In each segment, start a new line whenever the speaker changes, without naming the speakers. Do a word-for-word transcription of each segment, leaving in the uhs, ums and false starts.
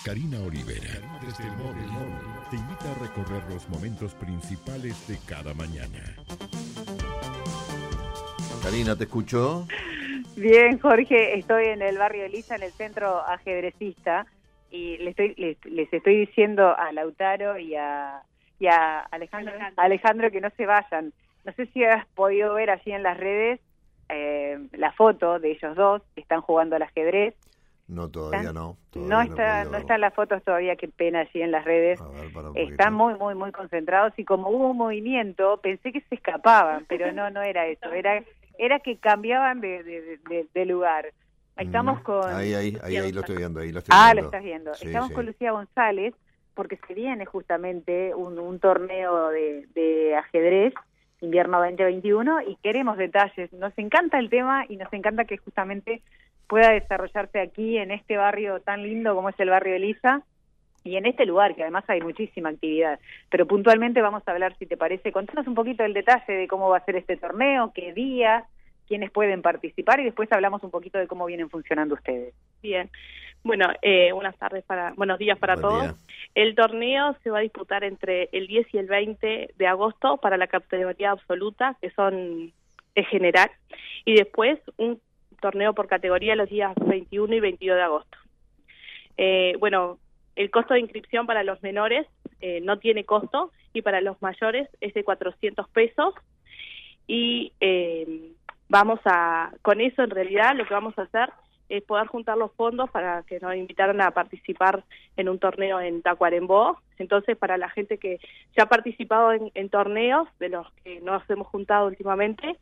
Karina Olivera, desde el móvil, te invita a recorrer los momentos principales de cada mañana.
Karina, ¿te escuchó?
Bien, Jorge, estoy en el barrio Elisa, en el centro ajedrecista, y les estoy, les, les estoy diciendo a Lautaro y a, y a Alejandro, Alejandro que no se vayan. No sé si has podido ver allí en las redes eh, la foto de ellos dos que están jugando al ajedrez.
No, todavía
¿Están?
no. Todavía
no está,
no,
no están las fotos todavía, qué pena, allí en las redes.
A ver, para un
Están
poquito.
muy, muy, muy concentrados, y como hubo un movimiento, pensé que se escapaban, pero no, no era eso, era era que cambiaban de, de, de, de lugar. Estamos
Mm.
con...
Ahí, ahí, ahí, ahí lo estoy viendo, ahí lo estoy
Ah,
viendo.
lo estás viendo.
Sí,
Estamos
sí.
con Lucía González, porque se viene justamente un, un torneo de, de ajedrez, invierno veinte veintiuno, y queremos detalles. Nos encanta el tema y nos encanta que justamente pueda desarrollarse aquí, en este barrio tan lindo como es el barrio Elisa, y en este lugar, que además hay muchísima actividad. Pero puntualmente vamos a hablar, si te parece, contanos un poquito el detalle de cómo va a ser este torneo, qué días, quiénes pueden participar, y después hablamos un poquito de cómo vienen funcionando ustedes.
Bien, bueno, eh, buenas tardes, para, buenos días para
Buen
todos.
día.
El torneo se va a disputar entre el diez y el veinte de agosto para la categoría absoluta, que son es general, y después un torneo por categoría los días veintiuno y veintidós de agosto. Eh, bueno, el costo de inscripción para los menores eh, no tiene costo, y para los mayores es de cuatrocientos pesos, y eh, vamos a, con eso en realidad lo que vamos a hacer es poder juntar los fondos para que nos invitaron a participar en un torneo en Tacuarembó. Entonces, para la gente que ya ha participado en, en torneos, de los que nos hemos juntado últimamente,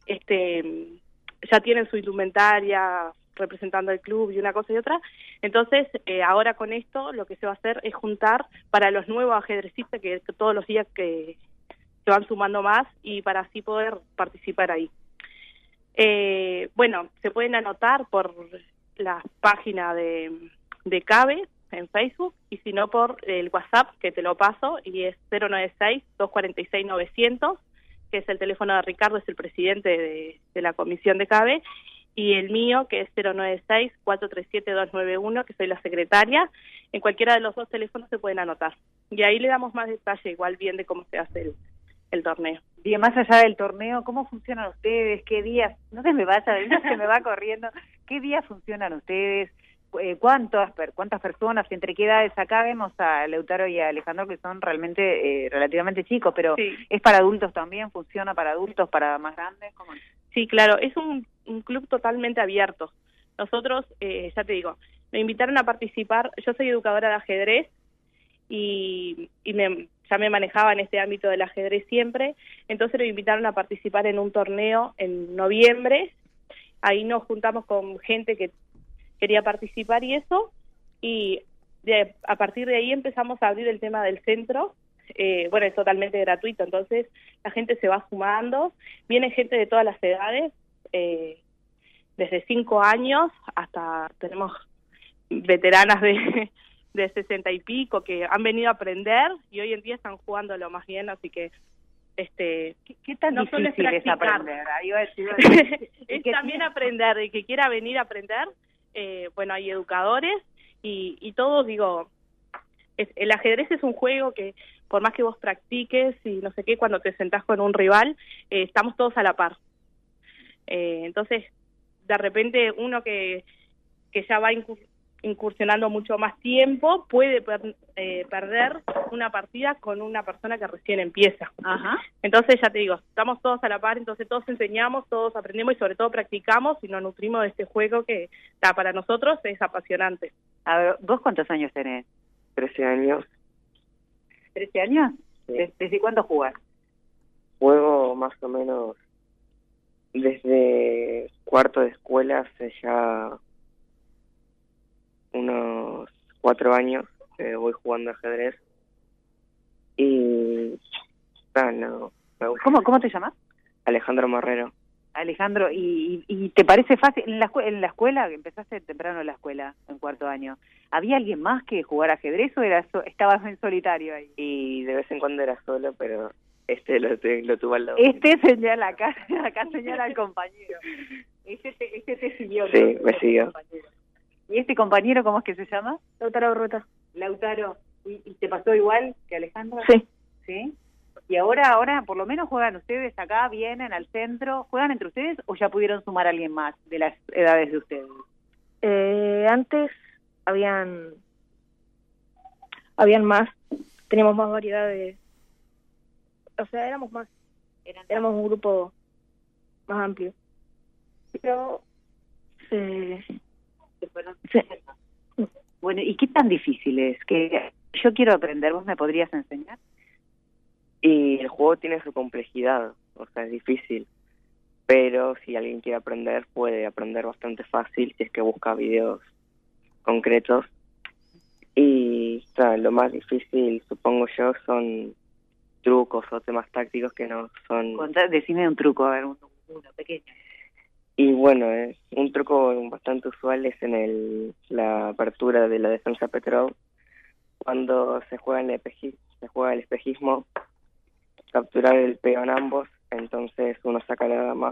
este ya tienen su indumentaria representando el club y una cosa y otra. Entonces, eh, ahora con esto lo que se va a hacer es juntar para los nuevos ajedrecistas, que, que todos los días que se van sumando más, y para así poder participar ahí. Eh, bueno, se pueden anotar por la página de, de CABE en Facebook, y si no por el WhatsApp, que te lo paso, y es cero nueve seis, dos cuatro seis, novecientos, que es el teléfono de Ricardo, es el presidente de, de la comisión de CABE, y el mío, que es cero nueve seis, cuatro tres siete, dos nueve uno, que soy la secretaria. En cualquiera de los dos teléfonos se pueden anotar. Y ahí le damos más detalle, igual bien, de cómo se hace el, el torneo.
Bien, más allá del torneo, ¿cómo funcionan ustedes? ¿Qué días? No se me vaya, no se me va corriendo. ¿Qué días funcionan ustedes? Eh, ¿Cuántas cuántas personas? ¿Entre qué edades? Acá vemos a Lautaro y a Alejandro, que son realmente eh, relativamente chicos, pero
Sí.
¿es para adultos también? ¿Funciona para adultos, para más grandes? ¿Cómo es?
Sí, claro, es un, un club totalmente abierto. Nosotros, eh, ya te digo, me invitaron a participar. Yo soy educadora de ajedrez y, y me, ya me manejaba en este ámbito del ajedrez siempre. Entonces me invitaron a participar en un torneo en noviembre. Ahí nos juntamos con gente que quería participar y eso, y de, a partir de ahí empezamos a abrir el tema del centro. Eh, bueno, es totalmente gratuito, entonces la gente se va sumando, viene gente de todas las edades, eh, desde cinco años hasta tenemos veteranas de, de sesenta y pico que han venido a aprender y hoy en día están jugándolo más bien, así que este
¿Qué, qué tan
no solo es
difícil es
practicar.
aprender? Ahí iba a decir, iba a decir,
es
¿qué
también
tiene?
aprender, el que quiera venir a aprender, eh, bueno, hay educadores y, y todo, digo, es, el ajedrez es un juego que por más que vos practiques y no sé qué, cuando te sentás con un rival, eh, estamos todos a la par. Eh, entonces, de repente uno que, que ya va incur incursionando mucho más tiempo puede per eh, perder una partida con una persona que recién empieza.
Ajá.
Entonces, ya te digo, estamos todos a la par, entonces todos enseñamos, todos aprendemos y sobre todo practicamos y nos nutrimos de este juego que ta, para nosotros es apasionante.
A ver, ¿vos cuántos años tenés?
trece años.
¿trece años?
Sí.
¿Desde, desde cuándo jugás?
Juego más o menos desde cuarto de escuela, hace ya unos cuatro años que voy jugando ajedrez. Y ah, no, me gusta.
¿Cómo, cómo te llamas?
Alejandro Marrero.
Alejandro, ¿y, y, y te parece fácil? En la, en la escuela, que empezaste temprano en la escuela, en cuarto año, ¿había alguien más que jugar ajedrez o era so, estabas en solitario ahí?
Y de vez en cuando era solo, pero este lo, lo tuve al lado.
Este señala acá, acá señala al compañero. Este te, este te siguió.
Sí, me siguió.
Compañero. ¿Y este compañero cómo es que se llama?
Lautaro Berrueta.
Lautaro. ¿Y, y te pasó igual que Alejandro?
Sí.
¿Sí? Y ahora, ahora por lo menos juegan ustedes acá, vienen al centro, ¿juegan entre ustedes o ya pudieron sumar a alguien más de las edades de ustedes?
Eh, antes habían habían más, teníamos más variedad de, o sea, éramos más,
Eran
éramos un grupo más amplio. Pero se,
se fueron.
sí.
Bueno, ¿y qué tan difícil es? Que yo quiero aprender, ¿vos me podrías enseñar?
Y el juego tiene su complejidad, o sea, es difícil. Pero si alguien quiere aprender, puede aprender bastante fácil si es que busca videos concretos. Y o sea, lo más difícil, supongo yo, son trucos o temas tácticos que no son...
Contá, decime un truco, a ver, uno, uno pequeño.
Y bueno, es un truco bastante usual es en el, la apertura de la defensa Petrov, cuando se juega, en el espeji- se juega el espejismo, capturar el peón ambos, entonces uno saca la dama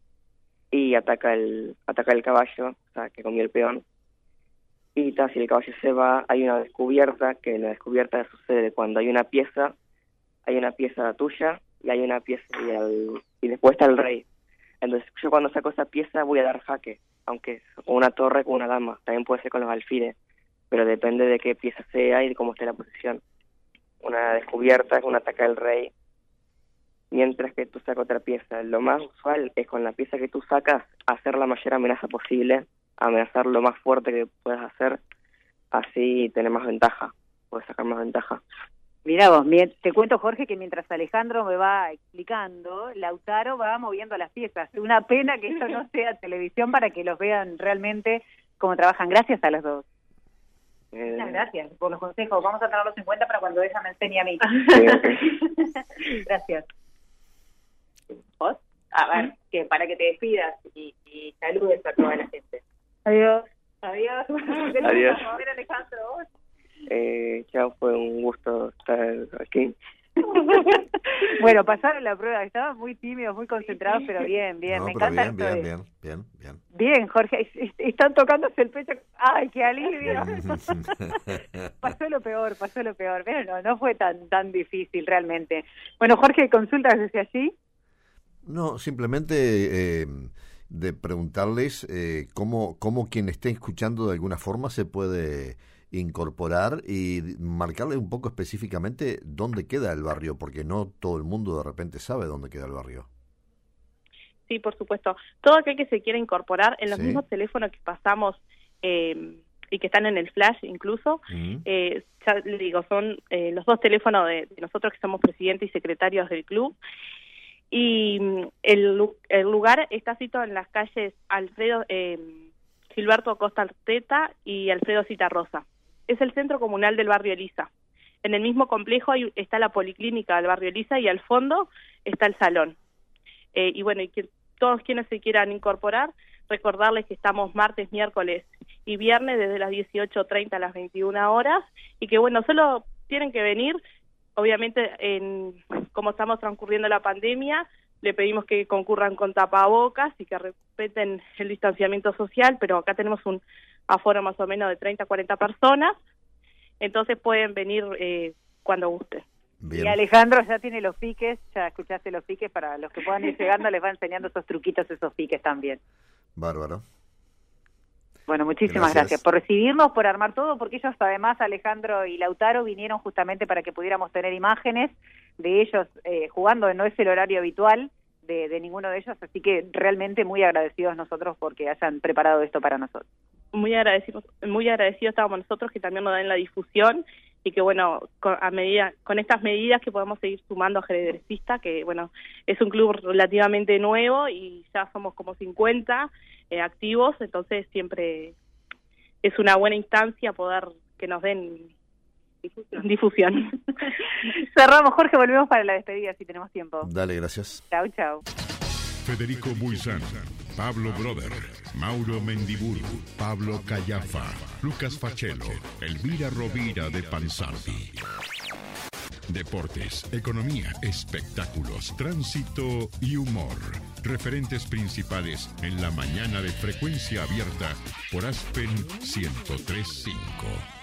y ataca el ataca el caballo, o sea, que comió el peón. Y ta, si el caballo se va, hay una descubierta, que la descubierta sucede cuando hay una pieza, hay una pieza tuya y hay una pieza y, el, y después está el rey. Entonces yo cuando saco esa pieza voy a dar jaque, aunque es una torre con una dama, también puede ser con los alfiles, pero depende de qué pieza sea y de cómo esté la posición. Una descubierta es un ataque al rey, mientras que tú sacas otra pieza. Lo más usual es con la pieza que tú sacas hacer la mayor amenaza posible, amenazar lo más fuerte que puedas hacer, así tener más ventaja, puedes sacar más ventaja.
Mirá vos, te cuento, Jorge, que mientras Alejandro me va explicando, Lautaro va moviendo las piezas. Una pena que esto no sea televisión para que los vean realmente cómo trabajan. Gracias a los dos.
Eh,
Muchas gracias por los consejos. Vamos a tenerlos en cuenta para cuando ella me enseñe a mí.
Sí, okay.
Gracias. ¿Vos? A ver, que para que te despidas y, y saludes a toda la gente.
Adiós.
Adiós.
Adiós.
A ver, Alejandro, vos.
Eh, chao, fue un gusto estar aquí.
Bueno, pasaron la prueba, estaban muy tímidos, muy concentrados, pero bien, bien,
No,
me
pero
encanta
bien,
esto
bien,
de-
bien, bien, bien.
Bien, Jorge, es- es- están tocándose el pecho. ¡Ay, qué alivio! Pasó lo peor, pasó lo peor, pero no, no fue tan tan difícil realmente. Bueno, Jorge, ¿consultas desde allí?
No, simplemente eh, de preguntarles eh, cómo, cómo quien esté escuchando de alguna forma se puede incorporar y marcarle un poco específicamente dónde queda el barrio, porque no todo el mundo de repente sabe dónde queda el barrio.
Sí, por supuesto. Todo aquel que se quiera incorporar en los
Sí.
mismos teléfonos que pasamos eh, y que están en el flash incluso,
Mm.
eh, ya le digo, son eh, los dos teléfonos de, de nosotros que somos presidentes y secretarios del club. Y mm, el, lu- el lugar está situado en las calles Alfredo eh, Gilberto Acosta Arteta y Alfredo Citarrosa. Es el centro comunal del barrio Elisa. En el mismo complejo hay, está la policlínica del barrio Elisa y al fondo está el salón. Eh, y bueno, y que todos quienes se quieran incorporar, recordarles que estamos martes, miércoles y viernes desde las dieciocho treinta a las veintiuna horas y que bueno, solo tienen que venir, obviamente en como estamos transcurriendo la pandemia, le pedimos que concurran con tapabocas y que respeten el distanciamiento social, pero acá tenemos un aforo más o menos de treinta a cuarenta personas, entonces pueden venir eh, cuando gusten.
Bien.
Y Alejandro ya tiene los piques, ya escuchaste los piques, para los que puedan ir llegando les va enseñando esos truquitos, esos piques también.
Bárbaro.
Bueno, muchísimas
Gracias.
gracias por recibirnos, por armar todo, porque ellos además, Alejandro y Lautaro, vinieron justamente para que pudiéramos tener imágenes de ellos eh, jugando, no es el horario habitual de, de ninguno de ellos, así que realmente muy agradecidos nosotros porque hayan preparado esto para nosotros.
Muy agradecidos, muy agradecidos estábamos nosotros que también nos den la difusión y que bueno, con, a medida, con estas medidas que podamos seguir sumando ajedrecistas, que bueno, es un club relativamente nuevo y ya somos como cincuenta eh, activos, entonces siempre es una buena instancia poder que nos den difusión. difusión.
Cerramos, Jorge, volvemos para la despedida si tenemos tiempo.
Dale, gracias.
Chau, chau.
Federico Buizán, Pablo Broder, Mauro Mendiburu, Pablo Callafa, Lucas Fachelo, Elvira Rovira de Pansardi. Deportes, economía, espectáculos, tránsito y humor. Referentes principales en la mañana de Frecuencia Abierta por Aspen ciento tres punto cinco.